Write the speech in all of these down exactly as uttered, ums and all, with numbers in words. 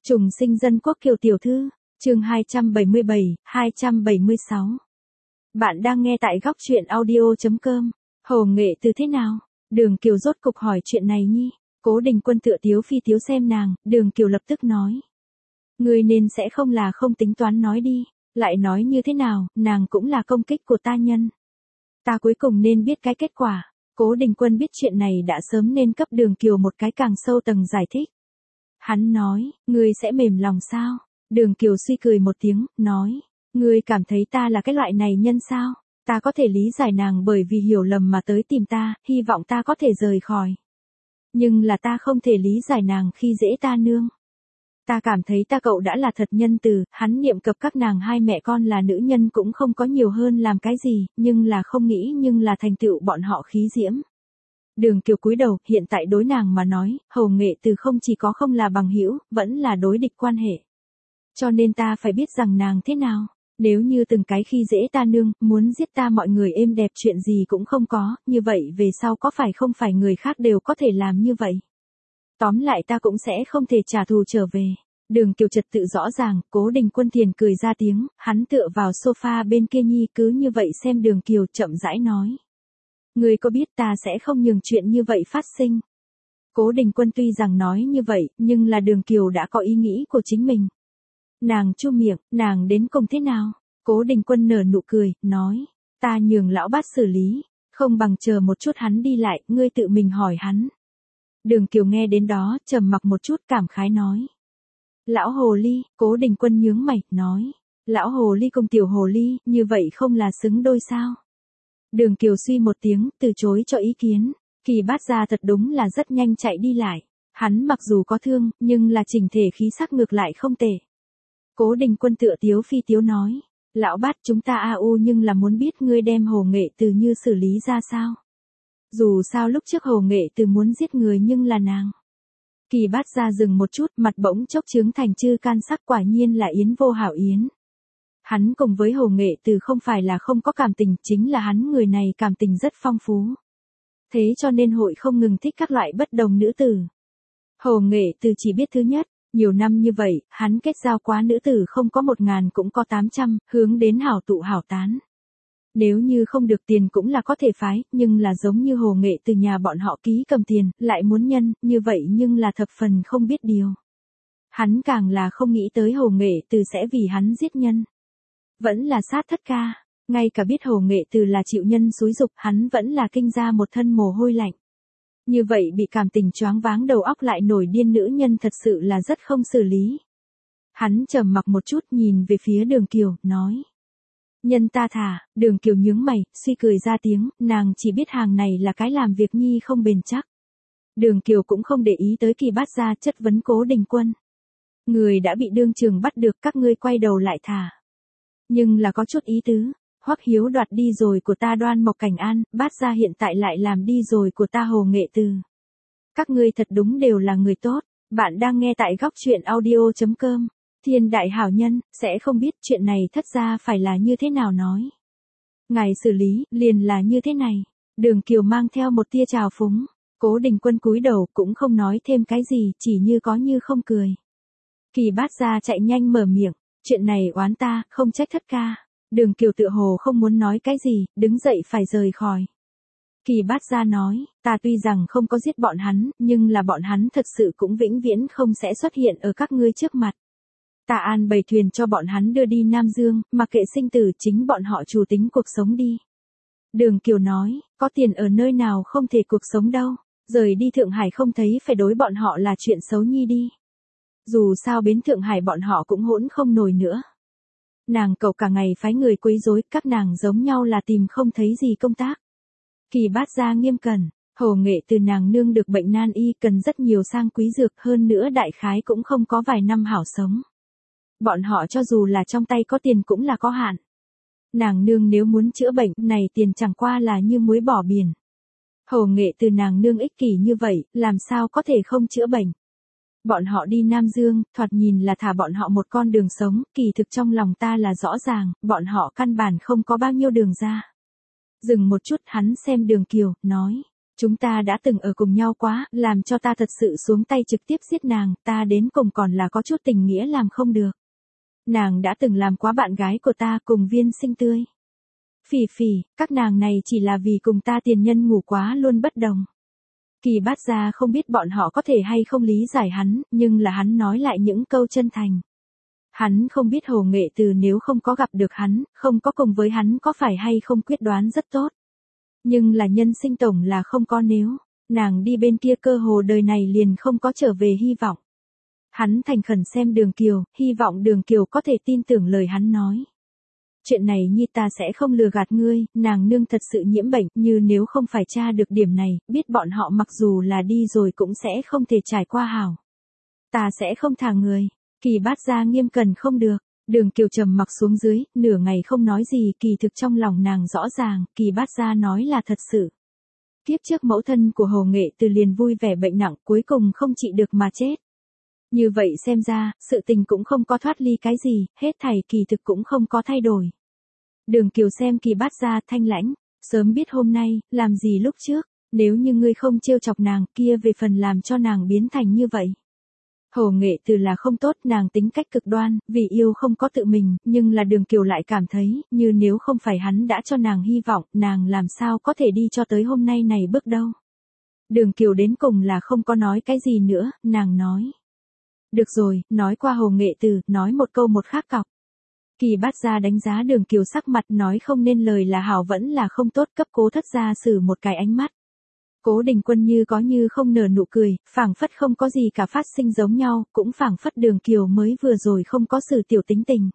Trùng sinh dân quốc Kiều tiểu thư, chương hai trăm bảy mươi bảy, hai trăm bảy mươi sáu. Bạn đang nghe tại góc truyện audio.com. Hồ Nghệ Từ thế nào? Đường Kiều rốt cục hỏi chuyện này nhi. Cố Đình Quân tựa tiếu phi tiếu xem nàng, Đường Kiều lập tức nói. Ngươi nên sẽ không là không tính toán nói đi, lại nói như thế nào, nàng cũng là công kích của ta nhân. Ta cuối cùng nên biết cái kết quả. Cố Đình Quân biết chuyện này đã sớm nên cấp Đường Kiều một cái càng sâu tầng giải thích. Hắn nói, ngươi sẽ mềm lòng sao? Đường Kiều suy cười một tiếng, nói, ngươi cảm thấy ta là cái loại này nhân sao? Ta có thể lý giải nàng bởi vì hiểu lầm mà tới tìm ta, hy vọng ta có thể rời khỏi. Nhưng là ta không thể lý giải nàng khi dễ ta nương. Ta cảm thấy ta cậu đã là thật nhân từ, hắn niệm cập các nàng hai mẹ con là nữ nhân cũng không có nhiều hơn làm cái gì, nhưng là không nghĩ nhưng là thành tựu bọn họ khí diễm. Đường Kiều cúi đầu, hiện tại đối nàng mà nói, Hồ Nghệ Từ không chỉ có không là bằng hữu, vẫn là đối địch quan hệ. Cho nên ta phải biết rằng nàng thế nào, nếu như từng cái khi dễ ta nương, muốn giết ta mọi người êm đẹp chuyện gì cũng không có, như vậy về sau có phải không phải người khác đều có thể làm như vậy. Tóm lại ta cũng sẽ không thể trả thù trở về. Đường Kiều trật tự rõ ràng, Cố Đình Quân Thiền cười ra tiếng, hắn tựa vào sofa bên kia nhi cứ như vậy xem Đường Kiều chậm rãi nói. Ngươi có biết ta sẽ không nhường chuyện như vậy phát sinh. Cố Đình Quân tuy rằng nói như vậy, nhưng là Đường Kiều đã có ý nghĩ của chính mình. Nàng chu miệng, nàng đến cùng thế nào? Cố Đình Quân nở nụ cười, nói, ta nhường lão bát xử lý, không bằng chờ một chút hắn đi lại, ngươi tự mình hỏi hắn. Đường Kiều nghe đến đó, trầm mặc một chút cảm khái nói. Lão hồ ly, Cố Đình Quân nhướng mày, nói, lão hồ ly cùng tiểu hồ ly, như vậy không là xứng đôi sao? Đường Kiều suy một tiếng, từ chối cho ý kiến. Kỳ Bát Gia thật đúng là rất nhanh chạy đi lại. Hắn mặc dù có thương, nhưng là chỉnh thể khí sắc ngược lại không tệ. Cố Đình Quân tựa tiếu phi tiếu nói. Lão Bát chúng ta a u nhưng là muốn biết ngươi đem Hồ Nghệ Từ như xử lý ra sao. Dù sao lúc trước Hồ Nghệ Từ muốn giết người nhưng là nàng. Kỳ Bát Gia dừng một chút, mặt bỗng chốc trướng thành chư can sắc, quả nhiên là yến vô hảo yến. Hắn cùng với Hồ Nghệ Từ không phải là không có cảm tình, chính là hắn người này cảm tình rất phong phú. Thế cho nên hội không ngừng thích các loại bất đồng nữ tử. Hồ Nghệ Từ chỉ biết thứ nhất, nhiều năm như vậy, hắn kết giao quá nữ tử không có một ngàn cũng có tám trăm, hướng đến hảo tụ hảo tán. Nếu như không được tiền cũng là có thể phái, nhưng là giống như Hồ Nghệ Từ nhà bọn họ ký cầm tiền, lại muốn nhân, như vậy nhưng là thập phần không biết điều. Hắn càng là không nghĩ tới Hồ Nghệ Từ sẽ vì hắn giết nhân. Vẫn là sát thất ca, ngay cả biết Hồ Nghệ Từ là chịu nhân xúi dục, hắn vẫn là kinh ra một thân mồ hôi lạnh. Như vậy bị cảm tình choáng váng đầu óc lại nổi điên nữ nhân thật sự là rất không xử lý. Hắn trầm mặc một chút nhìn về phía Đường Kiều, nói. Nhân ta thả, Đường Kiều nhướng mày, suy cười ra tiếng, nàng chỉ biết hàng này là cái làm việc nhi không bền chắc. Đường Kiều cũng không để ý tới Kỳ Bát Gia chất vấn Cố Đình Quân. Người đã bị đương trường bắt được, các ngươi quay đầu lại thả. Nhưng là có chút ý tứ, Hoắc Hiếu đoạt đi rồi của ta Đoan Mộc Cảnh An, Bát Gia hiện tại lại làm đi rồi của ta Hồ Nghệ Từ. Các ngươi thật đúng đều là người tốt, bạn đang nghe tại góc truyện audio.com. Thiên đại hảo nhân, sẽ không biết chuyện này thất ra phải là như thế nào nói. Ngài xử lý, liền là như thế này. Đường Kiều mang theo một tia trào phúng. Cố Đình Quân cúi đầu cũng không nói thêm cái gì, chỉ như có như không cười. Kỳ Bát Gia chạy nhanh mở miệng. Chuyện này oán ta, không trách thất ca. Đường Kiều tự hồ không muốn nói cái gì, đứng dậy phải rời khỏi. Kỳ Bát Gia nói, ta tuy rằng không có giết bọn hắn, nhưng là bọn hắn thật sự cũng vĩnh viễn không sẽ xuất hiện ở các ngươi trước mặt. Ta an bày thuyền cho bọn hắn đưa đi Nam Dương, mặc kệ sinh tử chính bọn họ chủ tính cuộc sống đi. Đường Kiều nói, có tiền ở nơi nào không thể cuộc sống đâu, rời đi Thượng Hải không thấy phải đối bọn họ là chuyện xấu nhi đi. Dù sao bến Thượng Hải bọn họ cũng hỗn không nổi nữa. Nàng cậu cả ngày phái người quấy rối, các nàng giống nhau là tìm không thấy gì công tác. Kỳ Bát Gia nghiêm cẩn, Hồ Nghệ Từ nàng nương được bệnh nan y cần rất nhiều sang quý dược, hơn nữa đại khái cũng không có vài năm hảo sống. Bọn họ cho dù là trong tay có tiền cũng là có hạn. Nàng nương nếu muốn chữa bệnh này tiền chẳng qua là như muối bỏ biển. Hồ Nghệ Từ nàng nương ích kỷ như vậy, làm sao có thể không chữa bệnh. Bọn họ đi Nam Dương, thoạt nhìn là thả bọn họ một con đường sống, kỳ thực trong lòng ta là rõ ràng, bọn họ căn bản không có bao nhiêu đường ra. Dừng một chút hắn xem Đường Kiều, nói. Chúng ta đã từng ở cùng nhau quá, làm cho ta thật sự xuống tay trực tiếp giết nàng, ta đến cùng còn là có chút tình nghĩa làm không được. Nàng đã từng làm quá bạn gái của ta cùng Viên Sinh Tươi. Phỉ Phỉ, các nàng này chỉ là vì cùng ta tiền nhân ngủ quá luôn bất đồng. Kỳ Bát Gia không biết bọn họ có thể hay không lý giải hắn, nhưng là hắn nói lại những câu chân thành. Hắn không biết Hồ Nghệ Từ nếu không có gặp được hắn, không có cùng với hắn có phải hay không quyết đoán rất tốt. Nhưng là nhân sinh tổng là không có nếu, nàng đi bên kia cơ hồ đời này liền không có trở về hy vọng. Hắn thành khẩn xem Đường Kiều, hy vọng Đường Kiều có thể tin tưởng lời hắn nói. Chuyện này nhi ta sẽ không lừa gạt ngươi, nàng nương thật sự nhiễm bệnh, như nếu không phải tra được điểm này, biết bọn họ mặc dù là đi rồi cũng sẽ không thể trải qua hảo. Ta sẽ không thả người. Kỳ Bát Gia nghiêm cẩn không được. Đường Kiều trầm mặc xuống dưới, nửa ngày không nói gì, kỳ thực trong lòng nàng rõ ràng, Kỳ Bát Gia nói là thật sự. Kiếp trước mẫu thân của Hồ Nghệ Từ liền vui vẻ bệnh nặng, cuối cùng không trị được mà chết. Như vậy xem ra, sự tình cũng không có thoát ly cái gì, hết thảy kỳ thực cũng không có thay đổi. Đường Kiều xem Kỳ Bát Gia thanh lãnh, sớm biết hôm nay, làm gì lúc trước, nếu như ngươi không trêu chọc nàng, kia về phần làm cho nàng biến thành như vậy. Hồ Nghệ Từ là không tốt, nàng tính cách cực đoan, vì yêu không có tự mình, nhưng là Đường Kiều lại cảm thấy, như nếu không phải hắn đã cho nàng hy vọng, nàng làm sao có thể đi cho tới hôm nay này bước đâu. Đường Kiều đến cùng là không có nói cái gì nữa, nàng nói. Được rồi, nói qua Hồ Nghệ Từ, nói một câu một khác cọc. Kỳ Bát Gia đánh giá Đường Kiều sắc mặt nói không nên lời là hảo vẫn là không tốt, cấp Cố Thất Gia xử một cái ánh mắt. Cố Đình Quân như có như không nở nụ cười, phảng phất không có gì cả phát sinh giống nhau, cũng phảng phất Đường Kiều mới vừa rồi không có xử tiểu tính tình.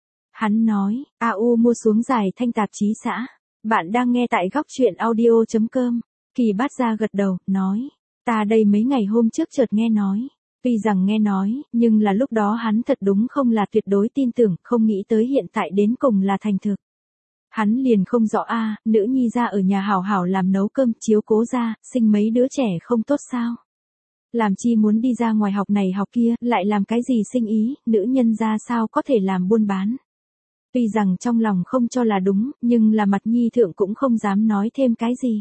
Hắn nói, a u mua xuống Giải Thanh tạp chí xã. Bạn đang nghe tại góc truyện audio chấm com. Kỳ Bát Gia gật đầu, nói, ta đây mấy ngày hôm trước chợt nghe nói. Tuy rằng nghe nói, nhưng là lúc đó hắn thật đúng không là tuyệt đối tin tưởng, không nghĩ tới hiện tại đến cùng là thành thực. Hắn liền không rõ a, à, nữ nhi ra ở nhà hảo hảo làm nấu cơm, chiếu cố ra, sinh mấy đứa trẻ không tốt sao? Làm chi muốn đi ra ngoài học này học kia, lại làm cái gì sinh ý, nữ nhân ra sao có thể làm buôn bán? Tuy rằng trong lòng không cho là đúng, nhưng là mặt nhi thượng cũng không dám nói thêm cái gì.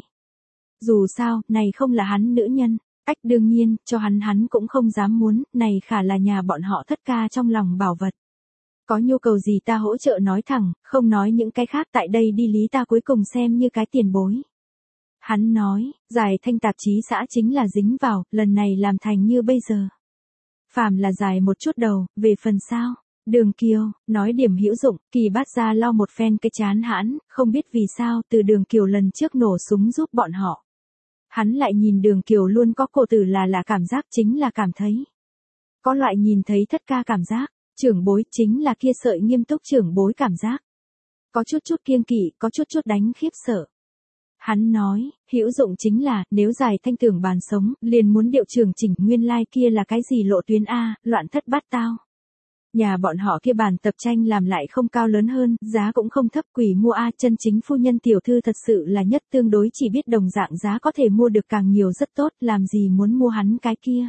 Dù sao, này không là hắn nữ nhân. Ách đương nhiên, cho hắn hắn cũng không dám muốn, này khả là nhà bọn họ Thất ca trong lòng bảo vật. Có nhu cầu gì ta hỗ trợ nói thẳng, không nói những cái khác, tại đây đi lý ta cuối cùng xem như cái tiền bối. Hắn nói, Giải Thanh tạp chí xã chính là dính vào, lần này làm thành như bây giờ. Phàm là dài một chút đầu, về phần sao? Đường Kiều, nói điểm hữu dụng, Kỳ Bát Gia lo một phen cái chán hãn, không biết vì sao, từ Đường Kiều lần trước nổ súng giúp bọn họ. Hắn lại nhìn Đường Kiều luôn có cổ tử là là cảm giác, chính là cảm thấy. Có loại nhìn thấy Thất ca cảm giác, trưởng bối chính là kia sợi nghiêm túc trưởng bối cảm giác. Có chút chút kiêng kỵ, có chút chút đánh khiếp sợ. Hắn nói, hữu dụng chính là, nếu Giải Thanh tưởng bàn sống, liền muốn điệu trưởng chỉnh nguyên lai like kia là cái gì lộ tuyến A, loạn thất bát tao. Nhà bọn họ kia bàn tập tranh làm lại không cao lớn hơn, giá cũng không thấp, quỷ mua A, chân chính phu nhân tiểu thư thật sự là nhất, tương đối chỉ biết đồng dạng giá có thể mua được càng nhiều rất tốt, làm gì muốn mua hắn cái kia.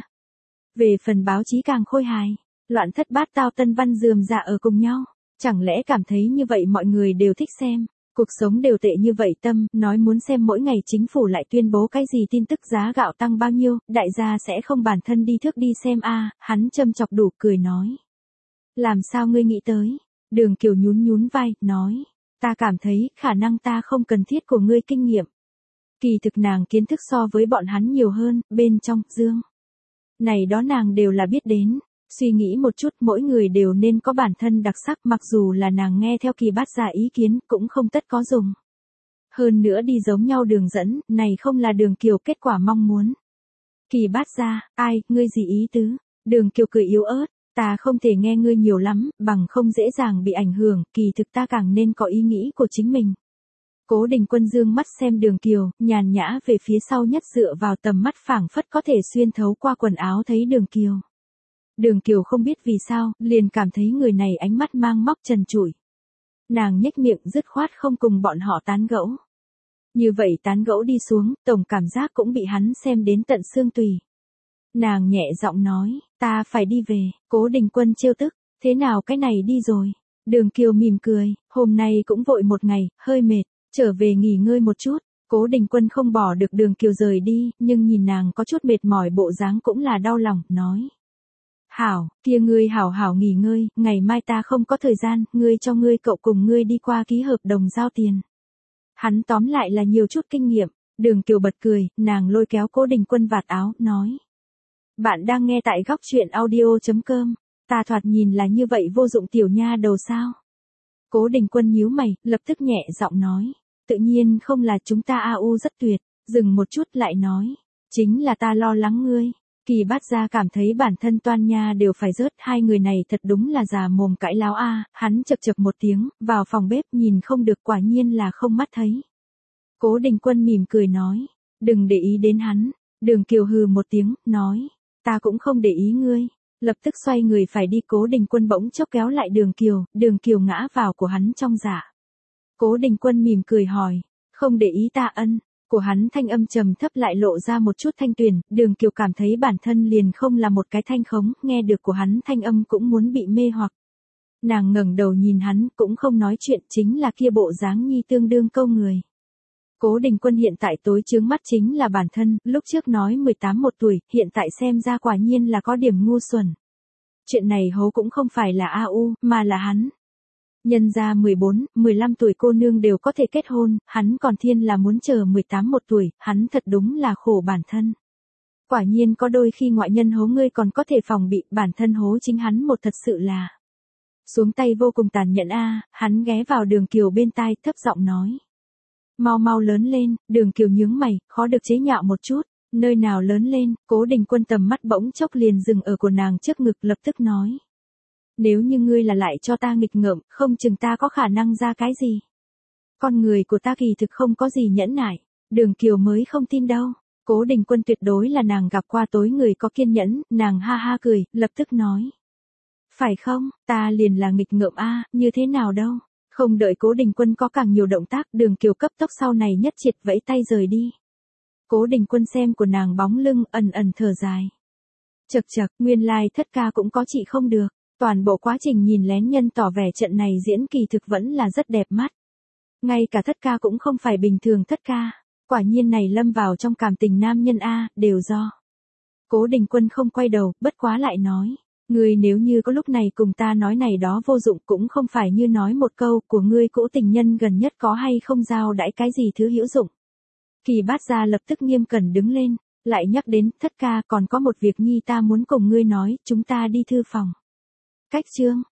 Về phần báo chí càng khôi hài, loạn thất bát tao tân văn rườm rà ở cùng nhau, chẳng lẽ cảm thấy như vậy mọi người đều thích xem, cuộc sống đều tệ như vậy tâm, nói muốn xem mỗi ngày chính phủ lại tuyên bố cái gì tin tức giá gạo tăng bao nhiêu, đại gia sẽ không bản thân đi thước đi xem A, hắn châm chọc đủ cười nói. Làm sao ngươi nghĩ tới? Đường Kiều nhún nhún vai, nói. Ta cảm thấy, khả năng ta không cần thiết của ngươi kinh nghiệm. Kỳ thực nàng kiến thức so với bọn hắn nhiều hơn, bên trong, dương. Này đó nàng đều là biết đến. Suy nghĩ một chút, mỗi người đều nên có bản thân đặc sắc, mặc dù là nàng nghe theo Kỳ Bát Gia ý kiến, cũng không tất có dùng. Hơn nữa đi giống nhau đường dẫn, này không là Đường Kiều kết quả mong muốn. Kỳ Bát Gia, ai, ngươi gì ý tứ? Đường Kiều cười yếu ớt. Ta không thể nghe ngươi nhiều lắm, bằng không dễ dàng bị ảnh hưởng, kỳ thực ta càng nên có ý nghĩ của chính mình. Cố Đình Quân dương mắt xem Đường Kiều, nhàn nhã về phía sau nhất dựa vào tầm mắt phảng phất có thể xuyên thấu qua quần áo thấy Đường Kiều. Đường Kiều không biết vì sao, liền cảm thấy người này ánh mắt mang móc trần trụi. Nàng nhếch miệng dứt khoát không cùng bọn họ tán gẫu. Như vậy tán gẫu đi xuống, tổng cảm giác cũng bị hắn xem đến tận xương tùy. Nàng nhẹ giọng nói, ta phải đi về, Cố Đình Quân trêu tức, thế nào cái này đi rồi. Đường Kiều mỉm cười, hôm nay cũng vội một ngày, hơi mệt, trở về nghỉ ngơi một chút, Cố Đình Quân không bỏ được Đường Kiều rời đi, nhưng nhìn nàng có chút mệt mỏi bộ dáng cũng là đau lòng, nói. Hảo, kia ngươi hảo hảo nghỉ ngơi, ngày mai ta không có thời gian, ngươi cho ngươi cậu cùng ngươi đi qua ký hợp đồng giao tiền. Hắn tóm lại là nhiều chút kinh nghiệm, Đường Kiều bật cười, nàng lôi kéo Cố Đình Quân vạt áo, nói. Bạn đang nghe tại góc truyện audio.com, ta thoạt nhìn là như vậy vô dụng tiểu nha đầu sao? Cố Đình Quân nhíu mày, lập tức nhẹ giọng nói. Tự nhiên không là chúng ta a u rất tuyệt, dừng một chút lại nói. Chính là ta lo lắng ngươi. Kỳ Bát Gia cảm thấy bản thân Toan Nha đều phải rớt, hai người này thật đúng là già mồm cãi láo a. Hắn chậc chậc một tiếng, vào phòng bếp nhìn không được, quả nhiên là không mắt thấy. Cố Đình Quân mỉm cười nói, đừng để ý đến hắn. Đường Kiều hừ một tiếng, nói, ta cũng không để ý ngươi. Lập tức xoay người phải đi, Cố Đình Quân bỗng chốc kéo lại Đường Kiều, Đường Kiều ngã vào của hắn trong dạ. Cố Đình Quân mỉm cười hỏi, không để ý ta ân. Của hắn thanh âm trầm thấp lại lộ ra một chút thanh tuyền, Đường Kiều cảm thấy bản thân liền không là một cái thanh khống, nghe được của hắn thanh âm cũng muốn bị mê hoặc. Nàng ngẩng đầu nhìn hắn, cũng không nói chuyện, chính là kia bộ dáng nhi tương đương câu người. Cố Đình Quân hiện tại tối chướng mắt chính là bản thân, lúc trước nói mười tám một tuổi, hiện tại xem ra quả nhiên là có điểm ngu xuẩn. Chuyện này hố cũng không phải là a u, mà là hắn. Nhân ra mười bốn, mười lăm tuổi cô nương đều có thể kết hôn, hắn còn thiên là muốn chờ mười tám một tuổi, hắn thật đúng là khổ bản thân. Quả nhiên có đôi khi ngoại nhân hố ngươi còn có thể phòng bị, bản thân hố chính hắn một thật sự là. Xuống tay vô cùng tàn nhẫn a. Hắn ghé vào Đường Kiều bên tai thấp giọng nói. Mau mau lớn lên, Đường Kiều nhướng mày, khó được chế nhạo một chút, nơi nào lớn lên, Cố Đình Quân tầm mắt bỗng chốc liền dừng ở của nàng trước ngực, lập tức nói. Nếu như ngươi là lại cho ta nghịch ngợm, không chừng ta có khả năng ra cái gì. Con người của ta kỳ thực không có gì nhẫn nại, Đường Kiều mới không tin đâu. Cố Đình Quân tuyệt đối là nàng gặp qua tối người có kiên nhẫn, nàng ha ha cười, lập tức nói. Phải không, ta liền là nghịch ngợm a, như thế nào đâu. Không đợi Cố Đình Quân có càng nhiều động tác, Đường Kiều cấp tốc sau này nhất triệt vẫy tay rời đi. Cố Đình Quân xem của nàng bóng lưng, ẩn ẩn thở dài. Chậc chậc, nguyên lai thất ca cũng có chị không được. Toàn bộ quá trình nhìn lén nhân tỏ vẻ trận này diễn kỳ thực vẫn là rất đẹp mắt. Ngay cả thất ca cũng không phải bình thường thất ca. Quả nhiên này lâm vào trong cảm tình nam nhân A, đều do. Cố Đình Quân không quay đầu, bất quá lại nói. Ngươi nếu như có lúc này cùng ta nói này đó vô dụng, cũng không phải như nói một câu của ngươi cũ tình nhân gần nhất có hay không giao đãi cái gì thứ hữu dụng. Kỳ Bát Gia lập tức nghiêm cẩn đứng lên, lại nhắc đến, thất ca còn có một việc nhi ta muốn cùng ngươi nói, chúng ta đi thư phòng. Cách chương,